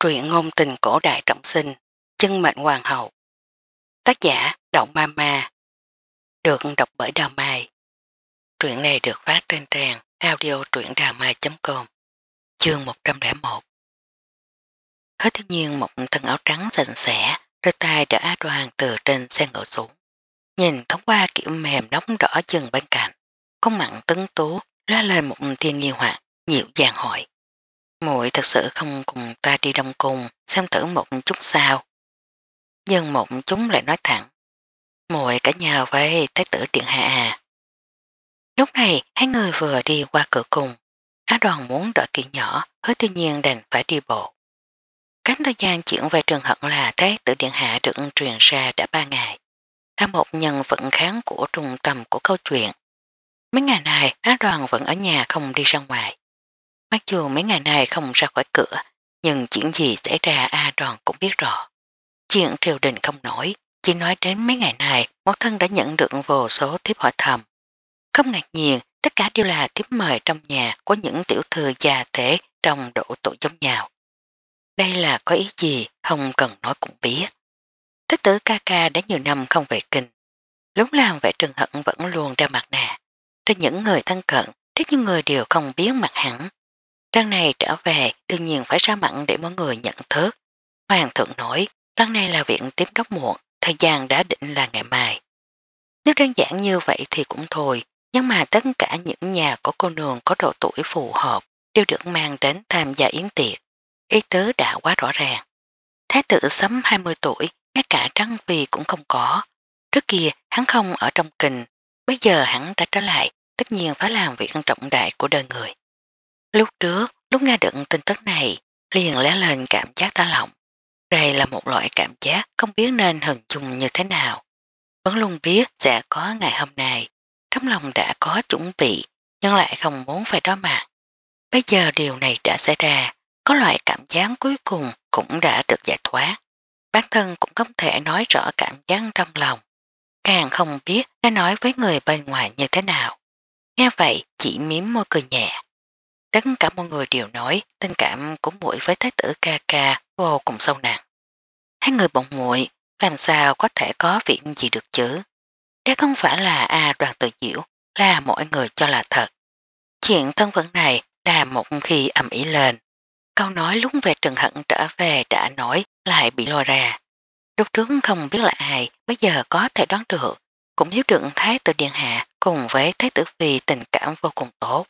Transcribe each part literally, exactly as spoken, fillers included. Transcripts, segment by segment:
Truyện ngôn tình cổ đại trọng sinh, chân mệnh hoàng hậu. Tác giả Động Ma Ma. Được đọc bởi Đào Mai. Truyện này được phát trên trang audio truyệnđàmai chấm com. Chương một trăm lẻ một. Hết thiên nhiên một thân áo trắng sạch sẽ, đôi tay đỡ Á Đoan từ trên xe ngựa xuống. Nhìn thông qua kiểu mềm nóng đỏ chân bên cạnh, con mặn tấn tú lá lên một thiên nghi hoặc, dịu dàng hỏi. Muội thật sự không cùng ta đi Đông Cung xem thử một chút sao? Nhưng một chúng lại nói thẳng. Muội cả nhau với Thái tử Điện Hạ à. Lúc này hai người vừa đi qua cửa cung. Á Đoàn muốn đợi kiện nhỏ, hứa tuy nhiên đành phải đi bộ. Cánh thời gian chuyển về trường hận là Thái tử Điện Hạ được truyền ra đã ba ngày. Là một nhân vật kháng của trung tâm của câu chuyện. Mấy ngày này Á Đoàn vẫn ở nhà không đi ra ngoài. Mặc dù mấy ngày này không ra khỏi cửa, nhưng chuyện gì xảy ra Á Đoàn cũng biết rõ. Chuyện triều đình không nổi, chỉ nói đến mấy ngày này mẫu thân đã nhận được vô số thiếp hỏi thầm. Không ngạc nhiên, tất cả đều là thiếp mời trong nhà của những tiểu thư già thể trong độ tuổi giống nhau. Đây là có ý gì không cần nói cũng biết. Thế tử ca ca đã nhiều năm không về kinh. Lúc làm vệ trường hận vẫn luôn đeo mặt nạ. Trên những người thân cận, rất nhiều người đều không biết mặt hẳn. Lần này trở về đương nhiên phải ra mặn để mọi người nhận thức. Hoàng thượng nói, lần này là viện tiếp đốc muộn, thời gian đã định là ngày mai. Nếu đơn giản như vậy thì cũng thôi, nhưng mà tất cả những nhà có cô nương có độ tuổi phù hợp đều được mang đến tham gia yến tiệc. Ý tứ đã quá rõ ràng. Thái tử sớm hai mươi tuổi, ngay cả trăng vì cũng không có. Trước kia hắn không ở trong kinh, bây giờ hắn đã trở lại, tất nhiên phải làm việc trọng đại của đời người. Lúc trước, lúc nghe được tin tức này, liền lé lên cảm giác ta lòng. Đây là một loại cảm giác không biết nên hình dung như thế nào. Vẫn luôn biết sẽ có ngày hôm nay, trong lòng đã có chuẩn bị, nhưng lại không muốn phải đối mặt. Bây giờ điều này đã xảy ra, có loại cảm giác cuối cùng cũng đã được giải thoát. Bản thân cũng không thể nói rõ cảm giác trong lòng. Càng không biết đã nói với người bên ngoài như thế nào. Nghe vậy chỉ miếm môi cười nhẹ. Tất cả mọi người đều nói tình cảm của muội với thái tử ca ca vô cùng sâu nặng. Hai người bọn muội làm sao có thể có việc gì được chứ? Đây không phải là A Đoàn Tự Diệu, là mọi người cho là thật. Chuyện thân phận này là một khi ầm ĩ lên. Câu nói lúc về Trần Hận trở về đã nói lại bị lôi ra. Lúc trước không biết là ai, bây giờ có thể đoán được. Cũng hiểu được Thái tử Điện Hạ cùng với Thái tử Phi tình cảm vô cùng tốt.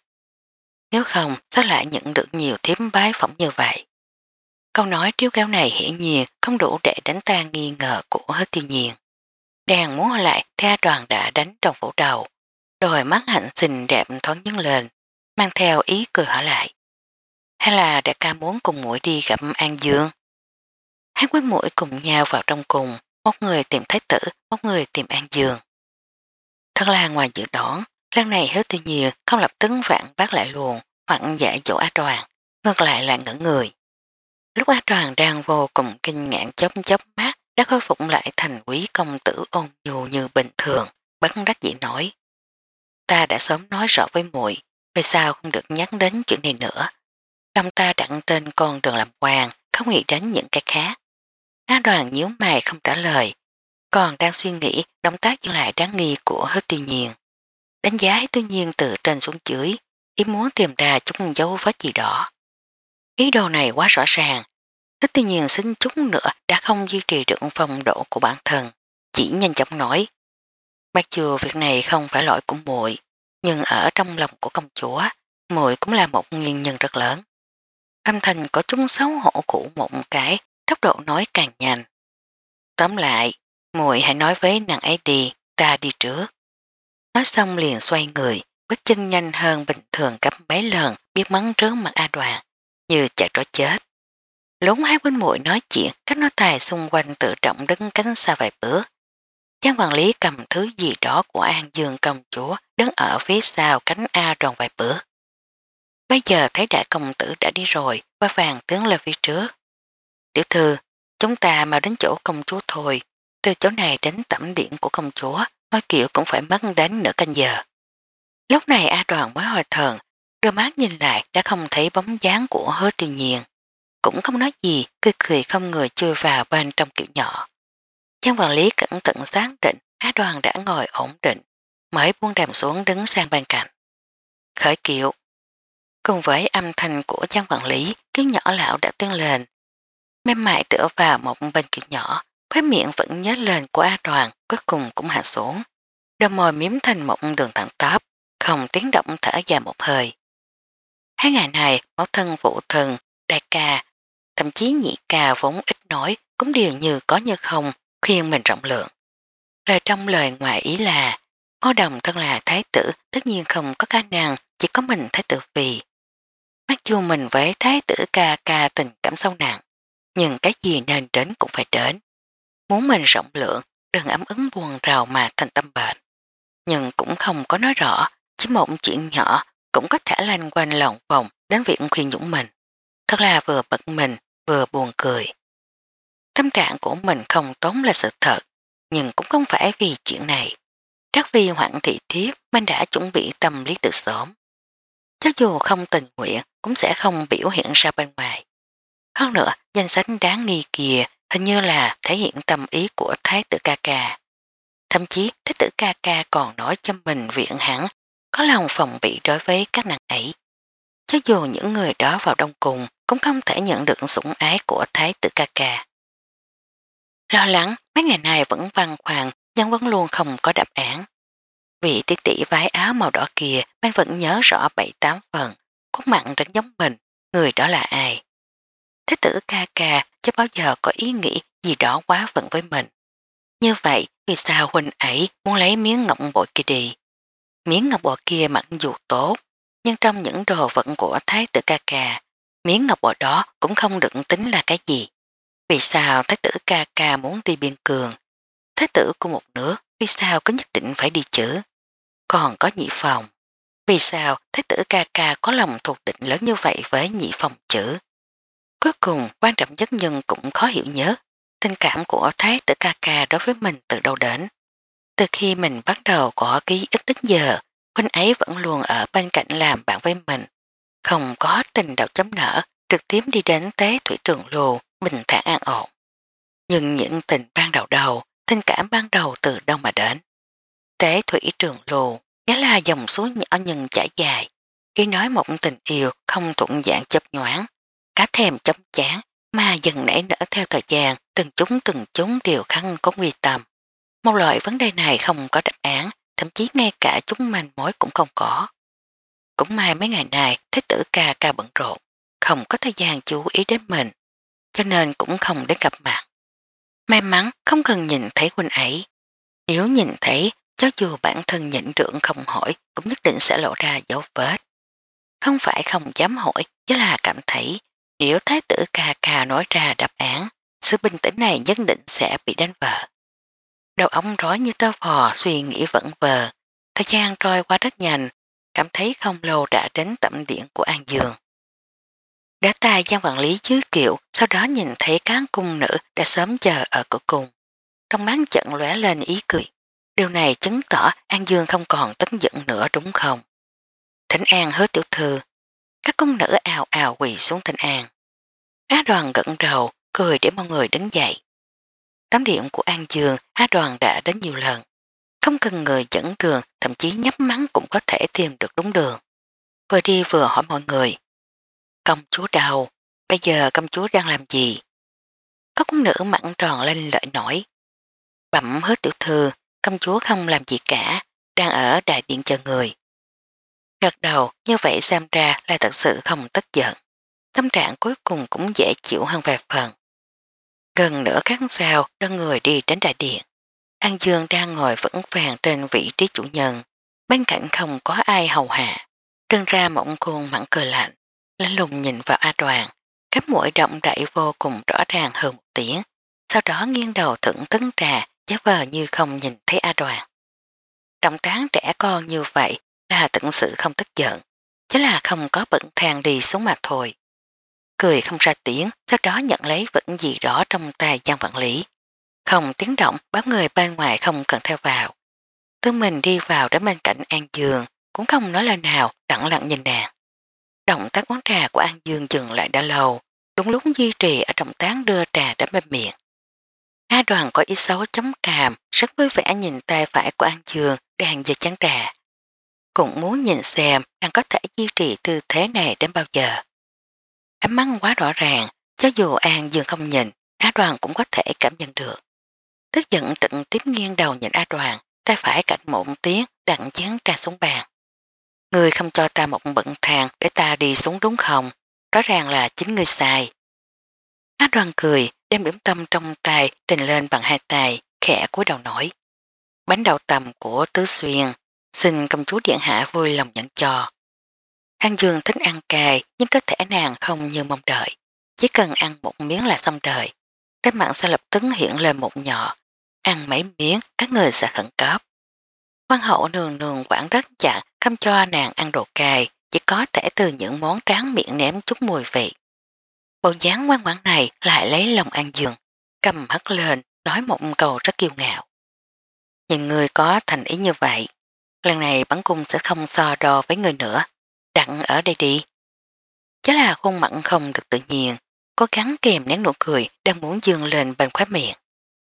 Nếu không, sao lại nhận được nhiều thiếp bái phỏng như vậy? Câu nói triếu kéo này hiển nhiên không đủ để đánh tan nghi ngờ của Hứa Tiêu Nhiên. Đang muốn hỏi lại thì A Đoàn đã đánh trong phủ đầu. Đôi mắt hạnh xinh đẹp thoáng nhấn lên, mang theo ý cười hỏi lại. Hay là đại ca muốn cùng muội đi gặp An Dương? Hai quý muội cùng nhau vào trong cùng, một người tìm Thái tử, một người tìm An Dương. Thật là ngoài dự đoán, lần này Hứa Tiêu Nhiên không lập tức vạn bác lại luôn, hoặc giải dỗ A Đoàn, ngược lại là ngỡ người. Lúc A Đoàn đang vô cùng kinh ngạc chớp chớp mắt đã khôi phục lại thành quý công tử ôn nhu như bình thường, bất đắc dĩ nói. Ta đã sớm nói rõ với muội, vì sao không được nhắc đến chuyện này nữa. Lòng ta đặt trên con đường làm quan, không nghĩ đến những cái khác. A Đoàn nhíu mày không trả lời, còn đang suy nghĩ động tác dừng lại đáng nghi của Hứa Tiêu Nhiên. Đánh giá Hứa Tiêu Nhiên từ trên xuống dưới, ý muốn tìm ra chút dấu vết gì đó. Ý đồ này quá rõ ràng. Hứa Tiêu Nhiên xin chút nữa đã không duy trì được phong độ của bản thân, chỉ nhanh chóng nói. Mặc dù việc này không phải lỗi của muội, nhưng ở trong lòng của công chúa, muội cũng là một nguyên nhân rất lớn. Âm thanh có chúng xấu hổ của một cái, tốc độ nói càng nhanh. Tóm lại, muội hãy nói với nàng ấy đi, ta đi trước. Nói xong liền xoay người, bước chân nhanh hơn bình thường gấp mấy lần, biết mắng trước mặt A Đoàn, như chạy trối chết. Lúc hai huynh muội nói chuyện, các nô tài xung quanh tự trọng đứng cánh xa vài bước. Giang quản lý cầm thứ gì đó của An Dương công chúa đứng ở phía sau cánh A Đoàn vài bước. Bây giờ thấy đại công tử đã đi rồi, và vàng tướng lên phía trước. Tiểu thư, chúng ta mau đến chỗ công chúa thôi, từ chỗ này đến tẩm điện của công chúa, nói kiểu cũng phải mất đến nửa canh giờ. Lúc này A Đoàn mới hồi thần, đưa mắt nhìn lại đã không thấy bóng dáng của Hứa Tiêu Nhiên. cũng không nói gì, cười cười không người chui vào bên trong kiệu nhỏ. Giang quản lý cẩn thận xác định Á Đoàn đã ngồi ổn định, mới buông đàm xuống đứng sang bên cạnh. Khởi kiệu. Cùng với âm thanh của Giang quản lý, kiệu nhỏ lão đã tiến lên. Mềm mại tựa vào một bên kiệu nhỏ, khóe miệng vẫn nhếch lên của A Đoàn, cuối cùng cũng hạ xuống. Đôi môi miếm thành một đường thẳng tắp, không tiếng động thở dài một hơi. Hai ngày này, mẫu thân phụ thần, đại ca, thậm chí nhị ca vốn ít nói, cũng đều như có như không, khuyên mình rộng lượng. Lời trong lời ngoài ý là, Ngô Đồng thân là thái tử, tất nhiên không có khả năng, chỉ có mình thái tử vì. Mặc dù mình với thái tử ca ca tình cảm sâu nặng, nhưng cái gì nên đến cũng phải đến. Muốn mình rộng lượng, đừng ấm ứng buồn rầu mà thành tâm bệnh. Nhưng cũng không có nói rõ, chỉ một chuyện nhỏ cũng có thể lanh quanh lòng vòng đến việc khuyên nhũng mình. Thật là vừa bật mình, vừa buồn cười. Tâm trạng của mình không tốn là sự thật, nhưng cũng không phải vì chuyện này. Trắc vì hoạn thị thiếp mình đã chuẩn bị tâm lý từ sớm. Cho dù không tình nguyện cũng sẽ không biểu hiện ra bên ngoài. Hơn nữa, danh sách đáng nghi kìa hình như là thể hiện tâm ý của Thái tử ca ca. Thậm chí Thái tử ca ca còn nói cho mình viện hẳn có lòng phòng bị đối với các nàng ấy. Cho dù những người đó vào đông cùng cũng không thể nhận được sủng ái của Thái tử ca ca. Lo lắng mấy ngày này vẫn văn khoàng nhưng vẫn luôn không có đáp án. Vị tỷ tỷ váy áo màu đỏ kia mình vẫn nhớ rõ bảy tám phần, khuôn mặn rất giống mình, người đó là ai. Thế tử ca ca chứ bao giờ có ý nghĩ gì đó quá phận với mình. Như vậy vì sao huynh ấy muốn lấy miếng ngọc bội kia đi. Miếng ngọc bội kia mặc dù tốt, nhưng trong những đồ vận của thái tử ca ca, miếng ngọc bội đó cũng không được tính là cái gì. Vì sao thái tử ca ca muốn đi biên cường? Thái tử của một nước vì sao có nhất định phải đi chữ? Còn có nhị phòng. Vì sao thái tử ca ca có lòng thuộc định lớn như vậy với nhị phòng chữ? Cuối cùng quan trọng nhất nhưng cũng khó hiểu nhớ tình cảm của thái tử ca ca đối với mình từ đâu đến. Từ khi mình bắt đầu có ký ức đến giờ, huynh ấy vẫn luôn ở bên cạnh làm bạn với mình. Không có tình đầu chấm nở, trực tiếp đi đến tế thủy trường lù, bình thản an ổn. Nhưng những tình ban đầu đầu, tình cảm ban đầu từ đâu mà đến. Tế thủy trường lù, nghĩa là dòng suối nhỏ nhưng chảy dài. Khi nói một tình yêu không thuận dạng chớp nhoáng, cá thèm chấm chán, mà dần nảy nở theo thời gian, từng chúng từng chúng đều khăn có nguy tâm. Một loại vấn đề này không có đáp án, thậm chí ngay cả chúng manh mối cũng không có. Cũng may mấy ngày này thế tử ca ca bận rộn, không có thời gian chú ý đến mình, cho nên cũng không đến gặp mặt. May mắn không cần nhìn thấy huynh ấy. Nếu nhìn thấy, cho dù bản thân nhịn rượng không hỏi cũng nhất định sẽ lộ ra dấu vết. Không phải không dám hỏi, chỉ là cảm thấy nếu thái tử ca ca nói ra đáp án, sự bình tĩnh này nhất định sẽ bị đánh vỡ. Đầu óc rối như tơ vò suy nghĩ vẫn vờ, thời gian trôi qua rất nhanh, cảm thấy không lâu đã đến tẩm điện của An Dương. Đã tài Giang quản lý dưới kiệu, sau đó nhìn thấy cán cung nữ đã sớm chờ ở cửa cung. Trong mắt trận lóe lên ý cười. Điều này chứng tỏ An Dương không còn tức giận nữa đúng không? Thỉnh An hứa tiểu thư. Các cung nữ ào ào quỳ xuống thỉnh An. Á Đoàn gật đầu, cười để mọi người đứng dậy. Tắm điện của An Dương, Á Đoàn đã đến nhiều lần. Không cần người dẫn đường, thậm chí nhấp mắng cũng có thể tìm được đúng đường. Vừa đi vừa hỏi mọi người. Công chúa đâu? Bây giờ công chúa đang làm gì? Có cung nữ mặn tròn lên lợi nổi. Bẩm hứa tiểu thư, công chúa không làm gì cả, đang ở đại điện chờ người. Gật đầu, như vậy xem ra là thật sự không tức giận. Tâm trạng cuối cùng cũng dễ chịu hơn vài phần. Gần nửa khắc sau, đơn người đi đến đại điện. An Dương đang ngồi vững vàng trên vị trí chủ nhân. Bên cạnh không có ai hầu hạ. Trưng ra mộng khuôn mặn cười lạnh. Lánh lùng nhìn vào A Đoàn. Các mũi động đẩy vô cùng rõ ràng hơn một tiếng. Sau đó nghiêng đầu thưởng tấn trà, giá vờ như không nhìn thấy A Đoàn. Động tán trẻ con như vậy là thực sự không tức giận. Chứ là không có bận thang đi xuống mà thôi. Cười không ra tiếng, sau đó nhận lấy vật gì đó trong tay Giang quản lý. Không tiếng động, báo người bên ngoài không cần theo vào. Tư mình đi vào đến bên cạnh An Dương, cũng không nói lời nào, lặng lặng nhìn nàng. Động tác uống trà của An Dương dừng lại đã lâu, đúng lúc duy trì ở động tác đưa trà đến bên miệng. A Đoàn có ý xấu chống cằm, rất vui vẻ nhìn tay phải của An Dương đang giơ chén trà. Cũng muốn nhìn xem đang có thể duy trì tư thế này đến bao giờ. Ánh mắt quá rõ ràng, cho dù An Dương không nhìn, A Đoàn cũng có thể cảm nhận được. Tức giận trực tiếp nghiêng đầu nhìn A Đoàn, tay phải cạnh một tiếng đặt chén trà xuống bàn. Người không cho ta một bận thang để ta đi xuống đúng không? Rõ ràng là chính người sai. A Đoàn cười, đem điểm tâm trong tay trình lên bằng hai tay, khẽ cúi đầu nói. Bánh đậu tầm của Tứ Xuyên, xin công chúa điện hạ vui lòng nhận cho. An Dương thích ăn cay nhưng có thể nàng không như mong đợi. Chỉ cần ăn một miếng là xong đời. Trên mặt sẽ lập tức hiện lên một nhỏ. Ăn mấy miếng các người sẽ khẩn cấp. Quan hậu nương nương quản rất chặt không cho nàng ăn đồ cay, chỉ có thể từ những món tráng miệng ném chút mùi vị. Bộ dáng ngoan ngoãn này lại lấy lòng An Dương, cầm hất lên, nói một câu rất kiêu ngạo. Nhìn người có thành ý như vậy, lần này bắn cung sẽ không so đo với người nữa, đặng ở đây đi. Chứ là khuôn mặt không được tự nhiên, cố gắng kèm nén nụ cười đang muốn dương lên bên khóe miệng.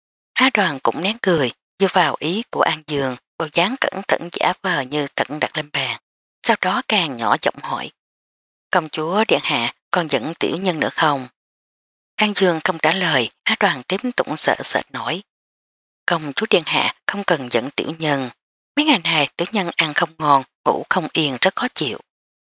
Á Đoàn cũng nén cười, dựa vào ý của An Dương, bộ dáng cẩn thận giả vờ như tận đặt lên bàn, sau đó càng nhỏ giọng hỏi. Công chúa điện hạ còn dẫn tiểu nhân nữa không? An Dương không trả lời, Á Đoàn tiếp tục sợ sệt nổi. Công chúa điện hạ không cần dẫn tiểu nhân, mấy ngày này tiểu nhân ăn không ngon, ngủ không yên rất khó chịu.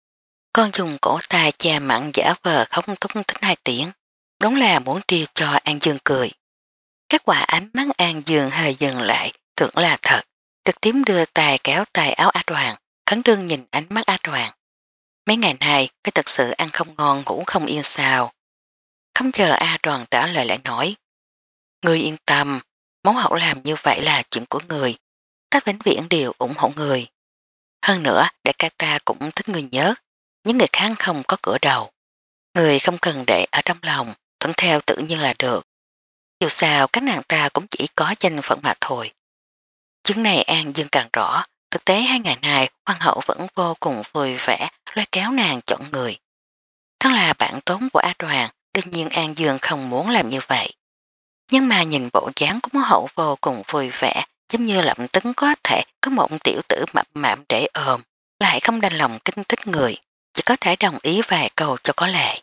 Con dùng cổ tay che mặn giả vờ không thúc thích hai tiếng, đúng là muốn triêu cho An Dương cười. Kết quả ánh mắt An Dương hơi dừng lại, tưởng là thật, trực tiếp đưa tay kéo tay áo A Đoàn, khấn đương nhìn ánh mắt A Đoàn. Mấy ngày nay, cái thật sự ăn không ngon ngủ không yên sao. Không chờ A Đoàn trả lời lại nói. Người yên tâm, món hậu làm như vậy là chuyện của người, ta vĩnh viễn đều ủng hộ người. Hơn nữa, đại ca ta cũng thích người nhớ, những người khác không có cửa đầu. Người không cần để ở trong lòng, thuận theo tự nhiên là được. Dù sao các nàng ta cũng chỉ có danh phận mà thôi. Chứng này An Dương càng rõ, thực tế hai ngày này hoàng hậu vẫn vô cùng vui vẻ lôi kéo nàng chọn người. Thân là bản tốn của A Đoàn, đương nhiên An Dương không muốn làm như vậy. Nhưng mà nhìn bộ dáng của mẫu hậu vô cùng vui vẻ, giống như lập tức có thể có một tiểu tử mập mạm để ôm, lại không đành lòng kinh thích người, chỉ có thể đồng ý vài câu cho có lệ.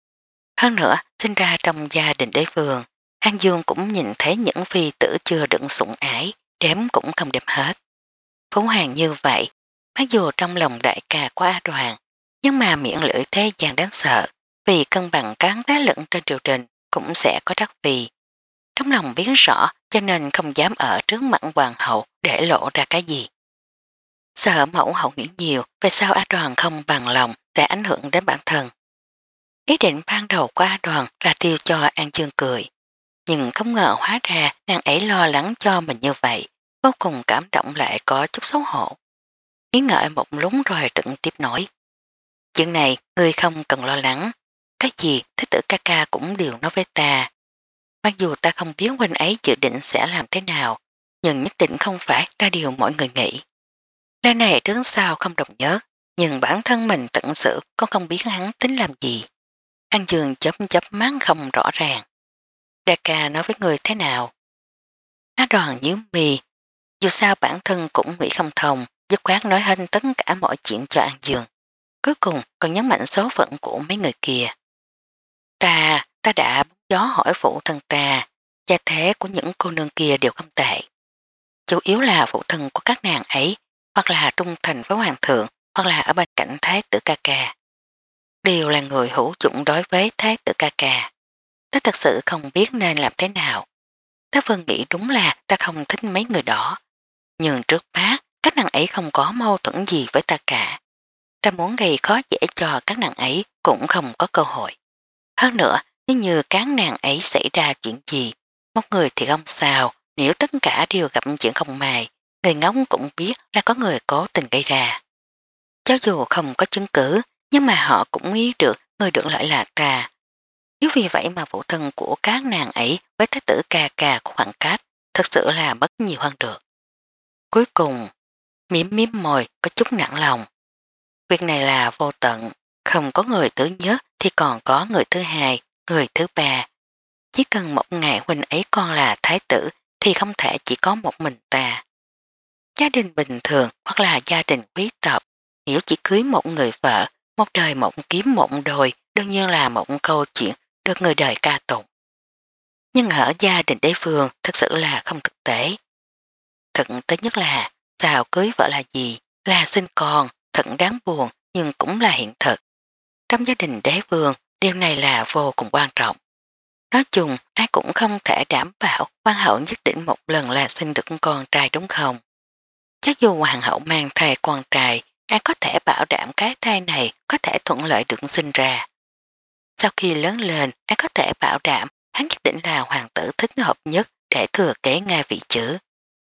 Hơn nữa, sinh ra trong gia đình đế vương, An Dương cũng nhìn thấy những phi tử chưa đựng sủng ái, đếm cũng không đếm hết. Phú hàng như vậy, mặc dù trong lòng đại ca của A Đoàn, nhưng mà miệng lưỡi thế gian đáng sợ, vì cân bằng cán tá lẫn trên triều đình cũng sẽ có đắc vì. Trong lòng biết rõ cho nên không dám ở trước mặt hoàng hậu để lộ ra cái gì. Sợ mẫu hậu nghĩ nhiều về sao A Đoàn không bằng lòng để ảnh hưởng đến bản thân. Ý định ban đầu của A Đoàn là tiêu cho An Dương cười, nhưng không ngờ hóa ra nàng ấy lo lắng cho mình như vậy, vô cùng cảm động lại có chút xấu hổ. Nghĩ ngợi một lúc rồi trực tiếp nói. Chuyện này ngươi không cần lo lắng, cái gì thế tử ca ca cũng đều nói với ta. Mặc dù ta không biết huynh ấy dự định sẽ làm thế nào, nhưng nhất định không phải là điều mọi người nghĩ. Lời này trước sau không đồng nhớ, nhưng bản thân mình tận sự con không biết hắn tính làm gì. An Dương chớp chớp mắt không rõ ràng. Đa ca nói với người thế nào? Á Đoàn nhíu mì, dù sao bản thân cũng nghĩ không thông, dứt khoát nói hết tất cả mọi chuyện cho An Dương. Cuối cùng còn nhấn mạnh số phận của mấy người kia. Ta, ta đã bóng gió hỏi phụ thân ta, gia thế của những cô nương kia đều không tệ. Chủ yếu là phụ thân của các nàng ấy, hoặc là trung thành với hoàng thượng, hoặc là ở bên cạnh thái tử ca ca. Đều là người hữu dụng đối với thái tử ca ca. Ta thật sự không biết nên làm thế nào. Ta vừa nghĩ đúng là ta không thích mấy người đó. Nhưng trước mắt, các nàng ấy không có mâu thuẫn gì với ta cả. Ta muốn gây khó dễ cho các nàng ấy cũng không có cơ hội. Hơn nữa, nếu như các nàng ấy xảy ra chuyện gì, một người thì không sao, nếu tất cả đều gặp chuyện không may, người ngóng cũng biết là có người cố tình gây ra. Cho dù không có chứng cứ, nhưng mà họ cũng nghĩ được người được lợi là ta. Nếu vì vậy mà phụ thân của các nàng ấy với thái tử ca ca có khoảng cách, thật sự là mất nhiều hơn được. Cuối cùng, miếm miếm môi có chút nặng lòng. Việc này là vô tận, không có người thứ nhất thì còn có người thứ hai, người thứ ba. Chỉ cần một ngày huynh ấy còn là thái tử thì không thể chỉ có một mình ta. Gia đình bình thường hoặc là gia đình quý tộc, nếu chỉ cưới một người vợ, một đời một kiếm một đôi, đương nhiên là một câu chuyện được người đời ca tụng. Nhưng ở gia đình đế vương thực sự là không thực tế. Thực tế nhất là, sao cưới vợ là gì, là sinh con, thật đáng buồn nhưng cũng là hiện thực. Trong gia đình đế vương, điều này là vô cùng quan trọng. Nói chung, ai cũng không thể đảm bảo hoàng hậu nhất định một lần là sinh được con trai đúng không? Chắc dù hoàng hậu mang thai con trai, ai có thể bảo đảm cái thai này có thể thuận lợi được sinh ra. Sau khi lớn lên, ai có thể bảo đảm hắn nhất định là hoàng tử thích hợp nhất để thừa kế ngai vị chữ.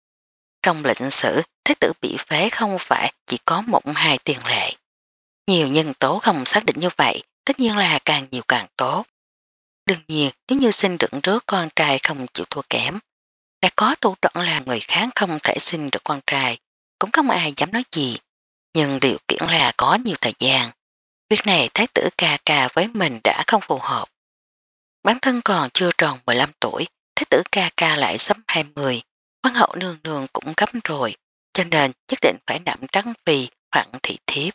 Trong lịch sử, thế tử bị phế không phải chỉ có một hai tiền lệ. Nhiều nhân tố không xác định như vậy, tất nhiên là càng nhiều càng tốt. Đương nhiên, nếu như sinh được rước con trai không chịu thua kém, đã có thủ đoạn là người khác không thể sinh được con trai, cũng không ai dám nói gì. Nhưng điều kiện là có nhiều thời gian. Việc này thái tử ca ca với mình đã không phù hợp. Bản thân còn chưa tròn mười lăm tuổi, thái tử ca ca lại sắp hai mươi, hoàng hậu nương nương cũng gấp rồi, cho nên nhất định phải nắm trắng vì phận thị thiếp.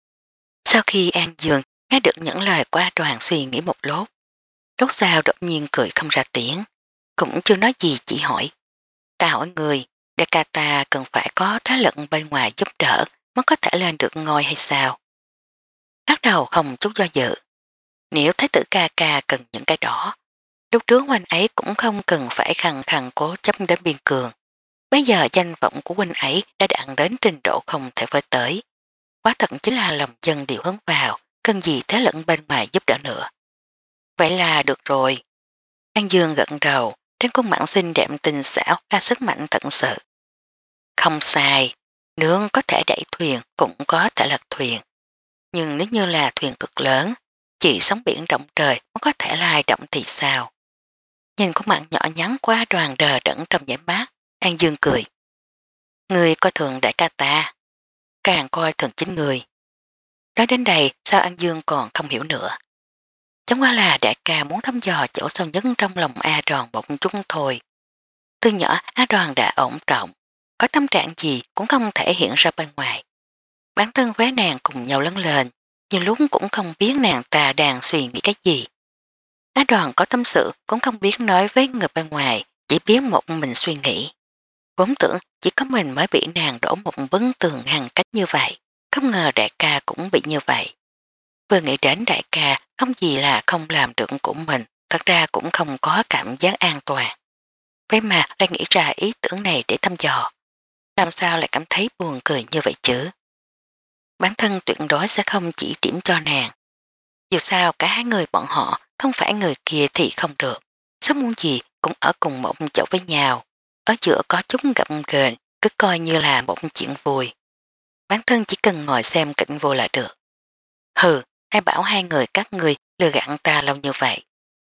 Sau khi An Dương nghe được những lời qua đoàn suy nghĩ một lốt, lúc sau đột nhiên cười không ra tiếng, cũng chưa nói gì chỉ hỏi. Ta hỏi người, đại ca ta cần phải có thế lực bên ngoài giúp đỡ mới có thể lên được ngôi hay sao? Lắc đầu không chút do dự. Nếu thái tử ca ca cần những cái đó, lúc trước huynh ấy cũng không cần phải khăng khăng cố chấp đến biên cường. Bây giờ danh vọng của huynh ấy đã đạt đến trình độ không thể với tới. Quá thật chính là lòng dân điều hướng vào, cần gì thế lẫn bên ngoài giúp đỡ nữa. Vậy là được rồi. An Dương gật đầu, trên khuôn mặt xinh đẹp tình xảo là sức mạnh tận sự. Không sai, nướng có thể đẩy thuyền cũng có thể lật thuyền. Nhưng nếu như là thuyền cực lớn, chỉ sóng biển rộng trời mới có thể lai động thì sao? Nhìn khuôn mặt nhỏ nhắn qua đoàn đờ đẫn trong giải mát, An Dương cười. Người coi thường đại ca ta, càng coi thường chính người. Nói đến đây sao An Dương còn không hiểu nữa. Chẳng qua là đại ca muốn thăm dò chỗ sâu nhất trong lòng A Đoàn một chút thôi. Từ nhỏ A Đoàn đã ổn trọng, có tâm trạng gì cũng không thể hiện ra bên ngoài. Bản thân với nàng cùng nhau lớn lên, nhưng lúc cũng không biết nàng ta đang suy nghĩ cái gì. A Đoàn có tâm sự cũng không biết nói với người bên ngoài, chỉ biết một mình suy nghĩ. Vốn tưởng chỉ có mình mới bị nàng đổ một vấn tường ngăn cách như vậy, không ngờ đại ca cũng bị như vậy. Vừa nghĩ đến đại ca không gì là không làm được của mình, thật ra cũng không có cảm giác an toàn. Vậy mà lại nghĩ ra ý tưởng này để thăm dò. Làm sao lại cảm thấy buồn cười như vậy chứ? Bản thân tuyệt đối sẽ không chỉ điểm cho nàng. Dù sao cả hai người bọn họ không phải người kia thì không được. Sớm muốn gì cũng ở cùng một chỗ với nhau. Ở giữa có chút gặp gền, cứ coi như là một chuyện vui. Bản thân chỉ cần ngồi xem cảnh vui là được. Hừ, ai bảo hai người các người lừa gặn ta lâu như vậy.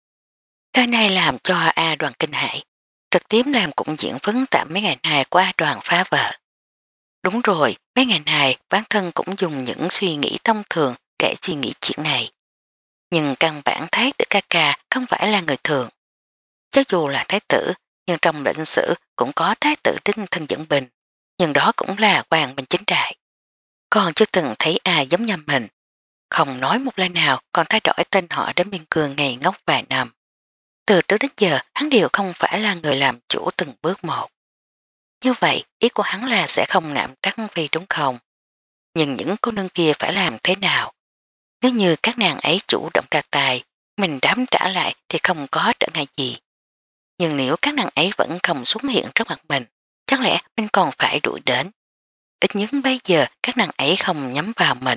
Cái này làm cho A Đoàn kinh hãi, trực tiếp làm cũng diễn vấn tạm mấy ngày nay của A Đoàn phá vợ. Đúng rồi, mấy ngày này bản thân cũng dùng những suy nghĩ thông thường để suy nghĩ chuyện này. Nhưng căn bản thái tử ca ca không phải là người thường. Cho dù là thái tử, nhưng trong lịch sử cũng có thái tử đinh thân dẫn bình, nhưng đó cũng là hoàng minh chính đại. Còn chưa từng thấy ai giống như mình. Không nói một lời nào còn thay đổi tên họ đến biên cương ngày ngốc vài năm. Từ trước đến giờ hắn đều không phải là người làm chủ từng bước một. Như vậy ý của hắn là sẽ không nạm trắc phi đúng không? Nhưng những cô nương kia phải làm thế nào? Nếu như các nàng ấy chủ động ra tài, mình đám trả lại thì không có trở ngại gì. Nhưng nếu các nàng ấy vẫn không xuất hiện trước mặt mình, chắc lẽ mình còn phải đuổi đến. Ít nhất bây giờ các nàng ấy không nhắm vào mình.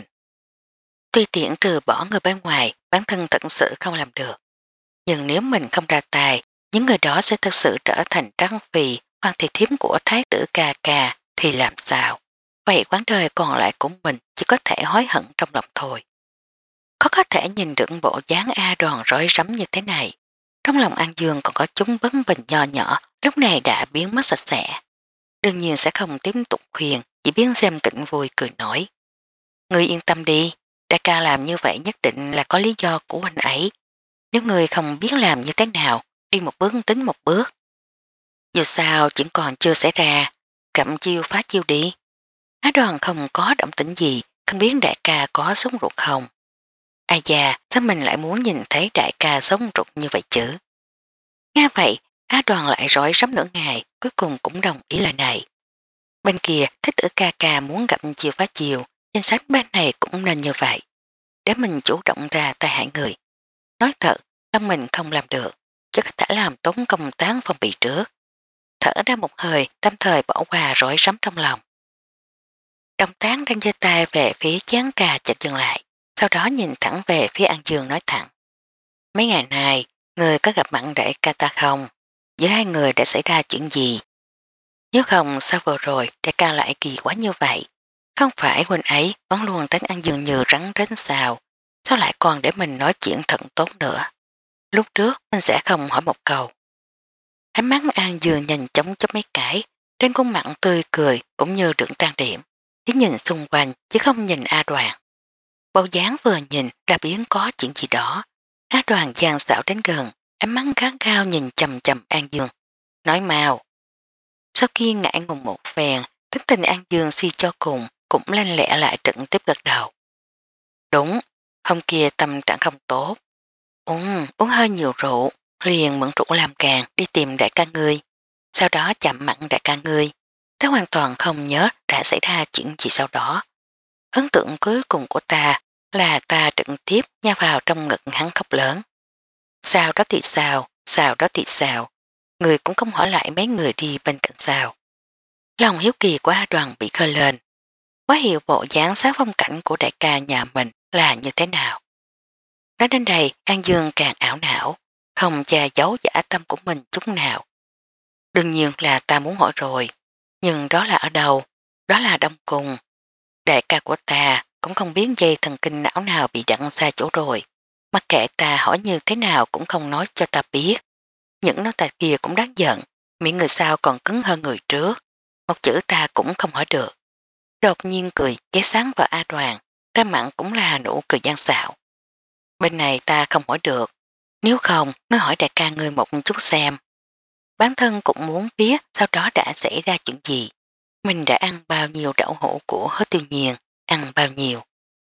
Tuy tiện trừ bỏ người bên ngoài, bản thân thật sự không làm được. Nhưng nếu mình không ra tài, những người đó sẽ thực sự trở thành trăng phì hoặc thị thiếm của thái tử ca ca thì làm sao? Vậy quán đời còn lại của mình chỉ có thể hối hận trong lòng thôi. Có có thể nhìn được bộ dáng A Đoàn rối rắm như thế này. Trong lòng An Dương còn có chúng vấn bình nho nhỏ, lúc này đã biến mất sạch sẽ. Đương nhiên sẽ không tiếp tục khuyên, chỉ biến xem cảnh vui cười nổi. Ngươi yên tâm đi, đại ca làm như vậy nhất định là có lý do của huynh ấy. nếu ngươi không biết làm như thế nào, đi một bước tính một bước. Dù sao chuyện còn chưa xảy ra, cậm chiêu phá chiêu đi. Á Đoàn không có động tĩnh gì, không biết đại ca có sống ruột không. Ai da, sao mình lại muốn nhìn thấy đại ca sống ruột như vậy chứ? Nghe vậy, Á Đoàn lại rối rắm nửa ngày, cuối cùng cũng đồng ý lời này. Bên kia, thích tử ca ca muốn gặp chiều phá chiều, danh sách bên này cũng nên như vậy. Để mình chủ động ra tay hại người. Nói thật, trong mình không làm được, chứ có thể làm tốn công tác phòng bị trước. Thở ra một hơi, tâm thời bỏ qua rối rắm trong lòng. Động tác đang giơ tay về phía chán trà chợt dừng lại, sau đó nhìn thẳng về phía An Dương nói thẳng. Mấy ngày nay, người có gặp mặn để ca ta không? Giữa hai người đã xảy ra chuyện gì? Nếu không sao vừa rồi đại ca lại kỳ quá như vậy? Không phải huynh ấy vẫn luôn tránh An Dương như rắn đến sao? Sao lại còn để mình nói chuyện thận tốt nữa? Lúc trước mình sẽ không hỏi một câu. Ánh mắt An Dương nhanh chóng chớp mấy cái, trên khuôn mặt tươi cười cũng như được trang điểm. Chỉ nhìn xung quanh chứ không nhìn A Đoàn. Bầu dáng vừa nhìn là biến có chuyện gì đó. A Đoàn giang xảo đến gần, ánh mắt gắt gao nhìn chầm chầm An Dương. Nói mau. Sau khi ngại ngùng một phèn, tính tình An Dương suy cho cùng cũng lanh lẽ lại trực tiếp gật đầu. Đúng, hôm kia tâm trạng không tốt. Uống, uống hơi nhiều rượu, liền mượn rượu làm càng đi tìm đại ca ngươi. Sau đó chạm mặn đại ca ngươi. Ta hoàn toàn không nhớ đã xảy ra chuyện gì sau đó. Ấn tượng cuối cùng của ta là ta trực tiếp nha vào trong ngực hắn khóc lớn. Sao đó thì sao, sao đó thì sao. Người cũng không hỏi lại mấy người đi bên cạnh sao. Lòng hiếu kỳ của A Đoàn bị khơi lên. Quá hiệu bộ dáng sát phong cảnh của đại ca nhà mình là như thế nào. Nói đến đây, An Dương càng ảo não, không che giấu giả tâm của mình chút nào. Đương nhiên là ta muốn hỏi rồi, nhưng đó là ở đâu? Đó là Đông Cung. Đại ca của ta cũng không biết dây thần kinh não nào bị đặn xa chỗ rồi. Mặc kệ ta hỏi như thế nào cũng không nói cho ta biết. Những nói tài kia cũng đáng giận, miệng người sau còn cứng hơn người trước. Một chữ ta cũng không hỏi được. Đột nhiên cười, ghé sáng vào A Đoàn, ra mặn cũng là nụ cười gian xạo. Bên này ta không hỏi được, nếu không, ngươi hỏi đại ca ngươi một chút xem. Bản thân cũng muốn biết sau đó đã xảy ra chuyện gì. Mình đã ăn bao nhiêu đậu hũ của Hứa Tiêu Nhiên, ăn bao nhiêu.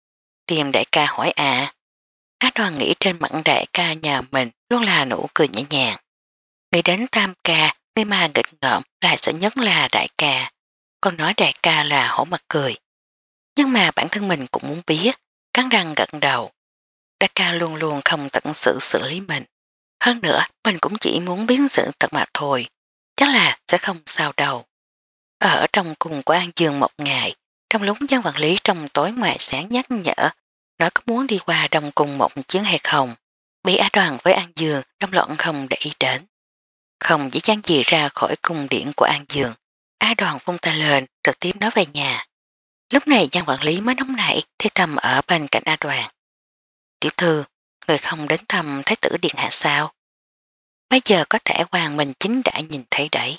Tìm đại ca hỏi à. Á Đoàn nghĩ trên mặt đại ca nhà mình luôn là nụ cười nhẹ nhàng. Nghĩ đến tam ca, người mà nghịch ngợm lại sợ nhất là đại ca. Còn nói đại ca là hổ mặt cười. Nhưng mà bản thân mình cũng muốn biết, cắn răng gật đầu. Đại ca luôn luôn không tận sự xử lý mình. Hơn nữa, mình cũng chỉ muốn biến sự thật mà thôi. Chắc là sẽ không sao đâu. Ở trong cùng của An Dương một ngày, trong lúc dân quản lý trong tối ngoài sáng nhắc nhở, nói có muốn đi qua đồng cùng một chuyến hay không, bị Á Đoàn với An Dương trong loạn không để ý đến. Không dễ dàng gì ra khỏi cung điện của An Dương, Á Đoàn vung tay lên trực tiếp nói về nhà. Lúc này dân quản lý mới nóng nảy thì thầm ở bên cạnh Á Đoàn. Tiểu thư, người không đến thăm Thái tử Điện Hạ sao? Bây giờ có thể hoàng mình chính đã nhìn thấy đấy.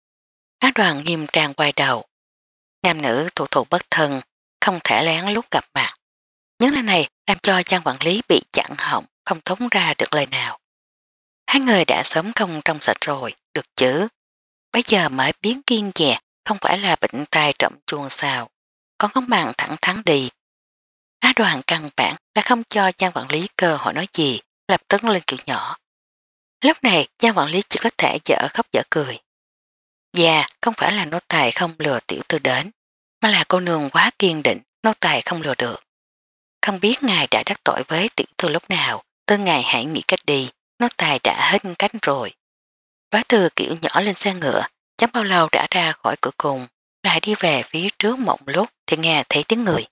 Á Đoàn nghiêm trang quay đầu. Nam nữ thủ thủ bất thân, không thể lén lúc gặp mặt. Những lời này làm cho Giang quản lý bị chặn họng, không thốt ra được lời nào. Hai người đã sớm không trong sạch rồi, được chứ. Bây giờ mới biến kiên dè, không phải là bệnh tai trộm chuông sao. Còn không bằng thẳng thắn đi. Á Đoàn căn bản đã không cho Giang quản lý cơ hội nói gì, lập tức lên kiểu nhỏ. Lúc này Giang quản lý chỉ có thể dở khóc dở cười. Dạ, không phải là nô tài không lừa tiểu thư đến, mà là cô nương quá kiên định, nô tài không lừa được. Không biết ngài đã đắc tội với tiểu thư lúc nào, từ ngày hãy nghĩ cách đi, nô tài đã hết cách rồi. Nói từ kiểu nhỏ lên xe ngựa, chẳng bao lâu đã ra khỏi cửa cùng, lại đi về phía trước một lúc thì nghe thấy tiếng người.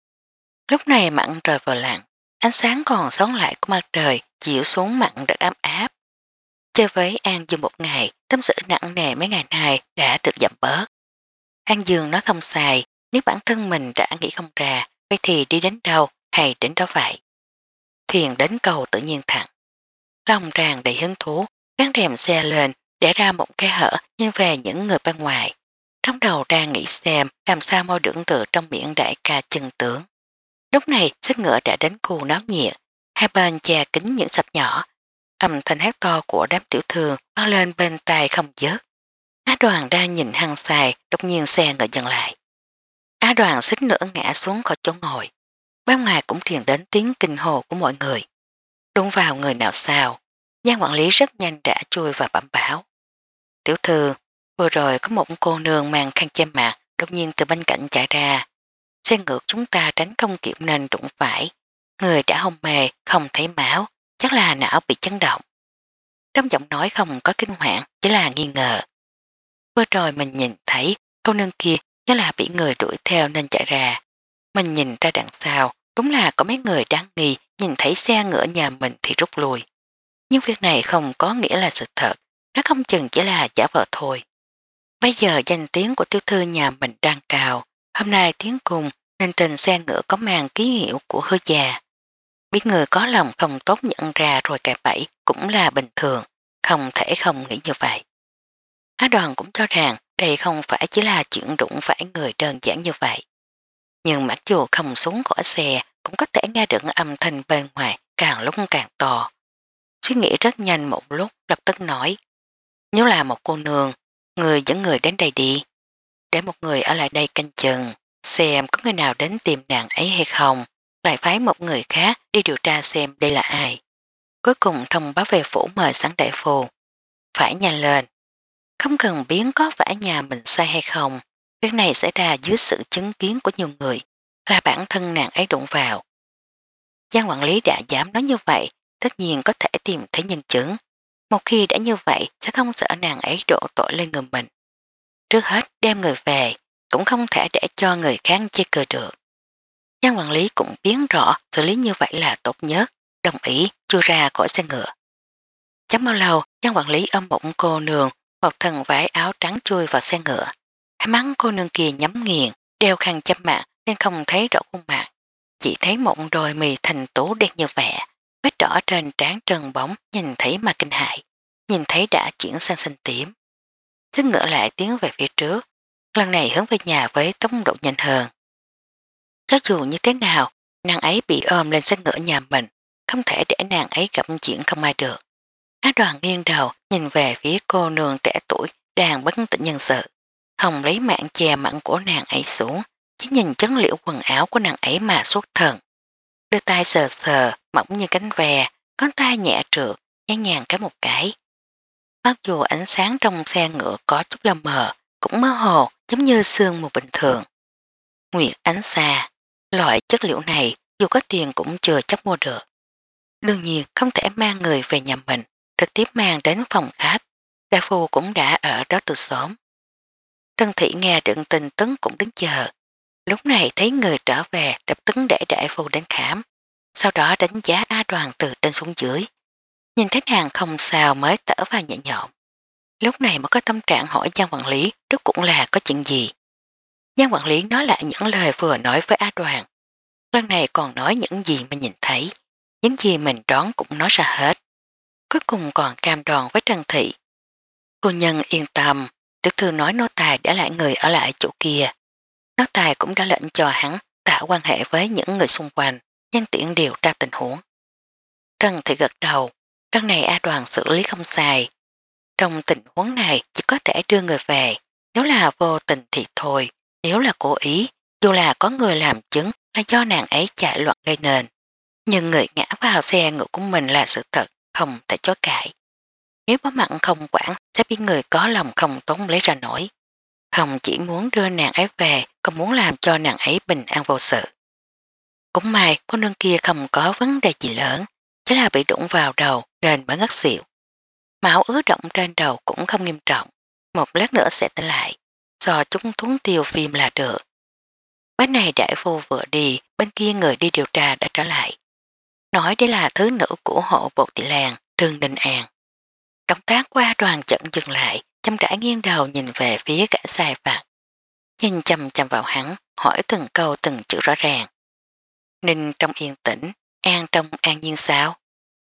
Lúc này mặn trời vừa lặng, ánh sáng còn sống lại của mặt trời chịu xuống mặn đất ấm áp. Chơi với An Dương một ngày, tâm sự nặng nề mấy ngày nay đã được giảm bớt. An Dương nói không sai, nếu bản thân mình đã nghĩ không ra, vậy thì đi đến đâu hay đến đó vậy. Thuyền đến cầu tự nhiên thẳng. Lòng tràn đầy hứng thú, gắn rèm xe lên, để ra một cái hở nhưng về những người bên ngoài. Trong đầu đang nghĩ xem làm sao mau đựng từ trong miệng đại ca chân tướng. Lúc này xích ngựa đã đến khu náo nhiệt, hai bên che kính những sập nhỏ, Âm thanh hát to của đám tiểu thư vang lên bên tai không dứt. Á Đoàn đang nhìn hăng xài, đột nhiên xe ngựa dần lại. Á Đoàn xích nữa ngã xuống khỏi chỗ ngồi. Bên ngoài cũng truyền đến tiếng kinh hồ của mọi người. Đúng vào người nào sao, Giang quản lý rất nhanh đã chui vào bẩm báo. Tiểu thư, vừa rồi có một cô nương mang khăn che mặt đột nhiên từ bên cạnh chạy ra. Xe ngược chúng ta tránh không kịp nên đụng phải. Người đã hôn mê, không thấy máu, chắc là não bị chấn động. Trong giọng nói không có kinh hoàng, chỉ là nghi ngờ. Vừa rồi mình nhìn thấy cô nương kia chắc là bị người đuổi theo nên chạy ra. Mình nhìn ra đằng sau, đúng là có mấy người đáng nghi nhìn thấy xe ngựa nhà mình thì rút lui. Nhưng việc này không có nghĩa là sự thật, nó không chừng chỉ là giả vờ thôi. Bây giờ danh tiếng của tiểu thư nhà mình đang cao, hôm nay tiếng cùng nên trên xe ngựa có mang ký hiệu của hứa già. Biết người có lòng không tốt nhận ra rồi cài bẫy cũng là bình thường, không thể không nghĩ như vậy. Á Đoàn cũng cho rằng đây không phải chỉ là chuyện đụng phải người đơn giản như vậy. Nhưng mặc dù không xuống khỏi xe cũng có thể nghe được âm thanh bên ngoài càng lúc càng to. Suy nghĩ rất nhanh một lúc lập tức nói, nếu là một cô nương, người dẫn người đến đây đi, để một người ở lại đây canh chừng, xem có người nào đến tìm nàng ấy hay không, lại phái một người khác đi điều tra xem đây là ai. Cuối cùng thông báo về phủ mời sẵn đại phù. Phải nhanh lên. Không cần biến có phải nhà mình sai hay không, việc này xảy ra dưới sự chứng kiến của nhiều người, là bản thân nàng ấy đụng vào. Giang quản lý đã dám nói như vậy, tất nhiên có thể tìm thấy nhân chứng. Một khi đã như vậy sẽ không sợ nàng ấy đổ tội lên người mình. Trước hết đem người về, cũng không thể để cho người khác chê cười được. Giang quản lý cũng biến rõ xử lý như vậy là tốt nhất, đồng ý chui ra khỏi xe ngựa. Chẳng bao lâu, Giang quản lý ôm bụng cô nương, một thân vải áo trắng chui vào xe ngựa. Hai mắt cô nương kia nhắm nghiền, đeo khăn châm mặt nên không thấy rõ khuôn mặt. Chỉ thấy một đôi mì thành tú đen như vẽ, vết đỏ trên trán trần bóng nhìn thấy mà kinh hại, nhìn thấy đã chuyển sang xanh tím. Sức ngựa lại tiến về phía trước, lần này hướng về nhà với tốc độ nhanh hơn. Cho dù như thế nào, nàng ấy bị ôm lên xe ngựa nhà mình, không thể để nàng ấy gặp chuyện không ai được. Á Đoàn nghiêng đầu nhìn về phía cô nương trẻ tuổi đang bất tỉnh nhân sự, không lấy mạng che mặn của nàng ấy xuống, chỉ nhìn chấn liễu quần áo của nàng ấy mà xuất thần. Đưa tay sờ sờ, mỏng như cánh ve, con tay nhẹ trượt, nhẹ nhàng cái một cái. Mặc dù ánh sáng trong xe ngựa có chút lờ mờ, cũng mơ hồ giống như sương mù bình thường. Nguyệt ánh xa, loại chất liệu này dù có tiền cũng chưa chắc mua được. Đương nhiên không thể mang người về nhà mình, trực tiếp mang đến phòng khách. Đại phu cũng đã ở đó từ sớm. Trân Thị nghe được tin tức cũng đứng chờ. Lúc này thấy người trở về lập tức để đại phu đến khám. Sau đó đánh giá A Đoàn từ trên xuống dưới. Nhìn thấy nàng không sao mới tở vào nhẹ nhõm. Lúc này mới có tâm trạng hỏi Giang quản lý rốt cũng là có chuyện gì. Giang quản lý nói lại những lời vừa nói với A Đoàn. Lần này còn nói những gì mình nhìn thấy, những gì mình đoán cũng nói ra hết. Cuối cùng còn cam đoan với Trân Thị. Cô nhân yên tâm, tiểu thư nói nô tài đã lại người ở lại chỗ kia. Nô tài cũng đã lệnh cho hắn tạo quan hệ với những người xung quanh, nhân tiện điều tra tình huống. Trân Thị gật đầu, lần này A Đoàn xử lý không sai. Trong tình huống này chỉ có thể đưa người về, nếu là vô tình thì thôi, nếu là cố ý, dù là có người làm chứng là do nàng ấy chạy loạn gây nên. Nhưng người ngã vào xe ngựa của mình là sự thật, không thể chối cãi. Nếu bó mặn không quản sẽ bị người có lòng không tốn lấy ra nổi. Không chỉ muốn đưa nàng ấy về, còn muốn làm cho nàng ấy bình an vô sự. Cũng may cô nương kia không có vấn đề gì lớn, chỉ là bị đụng vào đầu nên mới ngất xỉu. Máu ứ động trên đầu cũng không nghiêm trọng, một lát nữa sẽ tỉnh lại, do chúng thuốc tiêu viêm là được. Bác này đại phu vừa đi, bên kia người đi điều tra đã trở lại. Nói đây là thứ nữ của hộ bộ thị làng, Trương Đình An. Động tác qua đoàn chận dừng lại, chăm trải nghiêng đầu nhìn về phía cả sai vặt. Nhìn chầm chầm vào hắn, hỏi từng câu từng chữ rõ ràng. Ninh trong yên tĩnh, an trong an nhiên sao?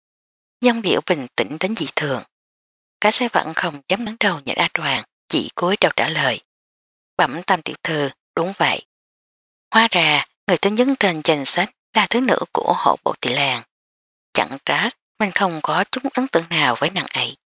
Dông điệu bình tĩnh đến dị thường. Cả sai vặn không dám ngấn đầu nhìn A Đoàn, chỉ cúi đầu trả lời. Bẩm tam tiểu thư, đúng vậy. Hóa ra, người tính dấn trên danh sách là thứ nữ của hộ bộ thị làng. Chẳng trách, Mình không có chút ấn tượng nào với nàng ấy.